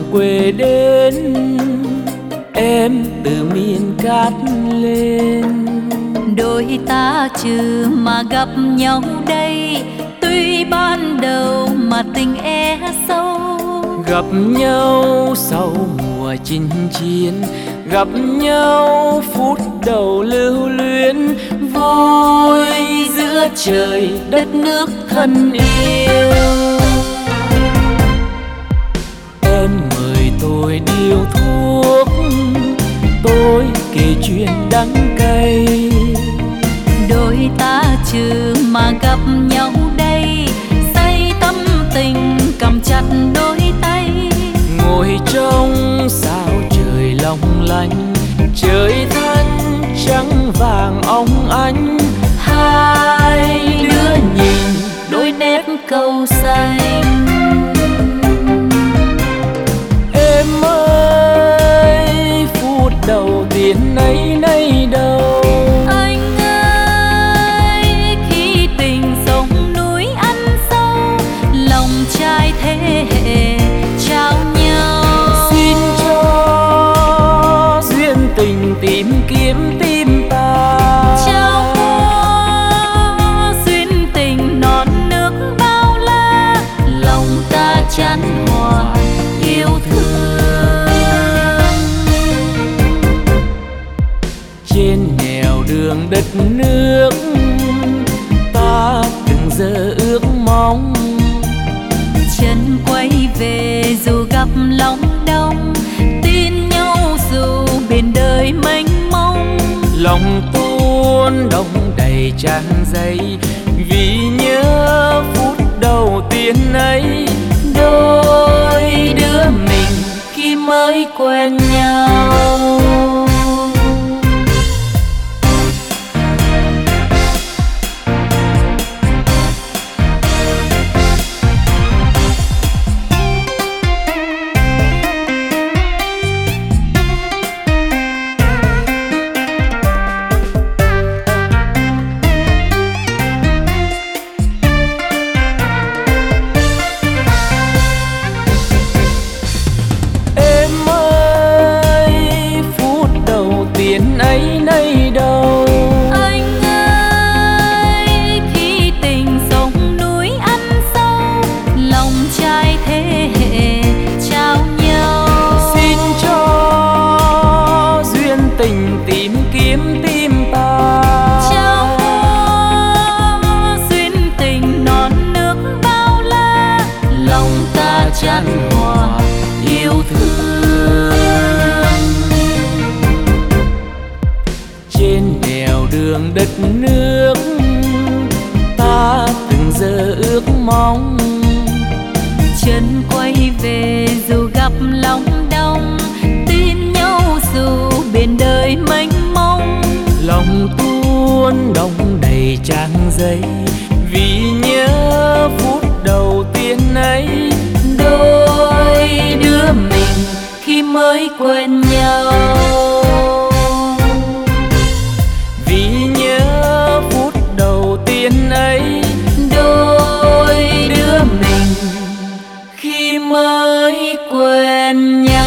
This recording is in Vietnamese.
quê đến, em từ miền cát lên. Đôi ta chưa mà gặp nhau đây, tuy ban đầu mà tình e sâu. Gặp nhau sau mùa chinh chiến, gặp nhau phút đầu lưu luyến, vui giữa trời đất nước thân yêu. Em mời tôi điếu thuốc, tôi kể chuyện đắng cay. Đôi ta chưa mà gặp nhau đây, say tâm tình cầm chặt đôi tay. Ngồi trong sao trời long lanh, trời than trắng vàng óng ánh. Hai đứa nhìn đôi nét câu xanh. Em ơi, phút đầu tiên nay nay đâu. Anh ơi, khi tình sông núi ăn sâu, lòng trai thế hệ trao nhau. Xin cho duyên tình tìm kiếm tim ta, Trao qua duyên tình non nước bao la, lòng ta chan hòa yêu thương. trên nẻo đường đất nước ta từng giờ ước mong. Chân quay về dù gặp lòng đông, tin nhau dù biển đời mênh mông. Lòng tuôn đông đầy tràn dây, vì nhớ phút đầu tiên ấy. Đôi đứa mình khi mới quen nhau. Ấy nay đâu. Anh ơi, khi tình sông núi ăn sâu, lòng trai thế hệ trao nhau. Xin cho duyên tình tìm kiếm tim ta, Trao qua duyên tình non nước bao la, lòng ta chan hòa yêu thương. trên nẻo đường đất nước ta từng giờ ước mong. Chân quay về dù gặp lòng đông, tin nhau dù biển đời mênh mông. Lòng tuôn đông đầy tràn dây, vì nhớ phút đầu tiên ấy. Đôi đứa mình khi mới quen nhau, vì nhớ phút đầu tiên ấy. Đôi đứa mình khi mới quen nhau.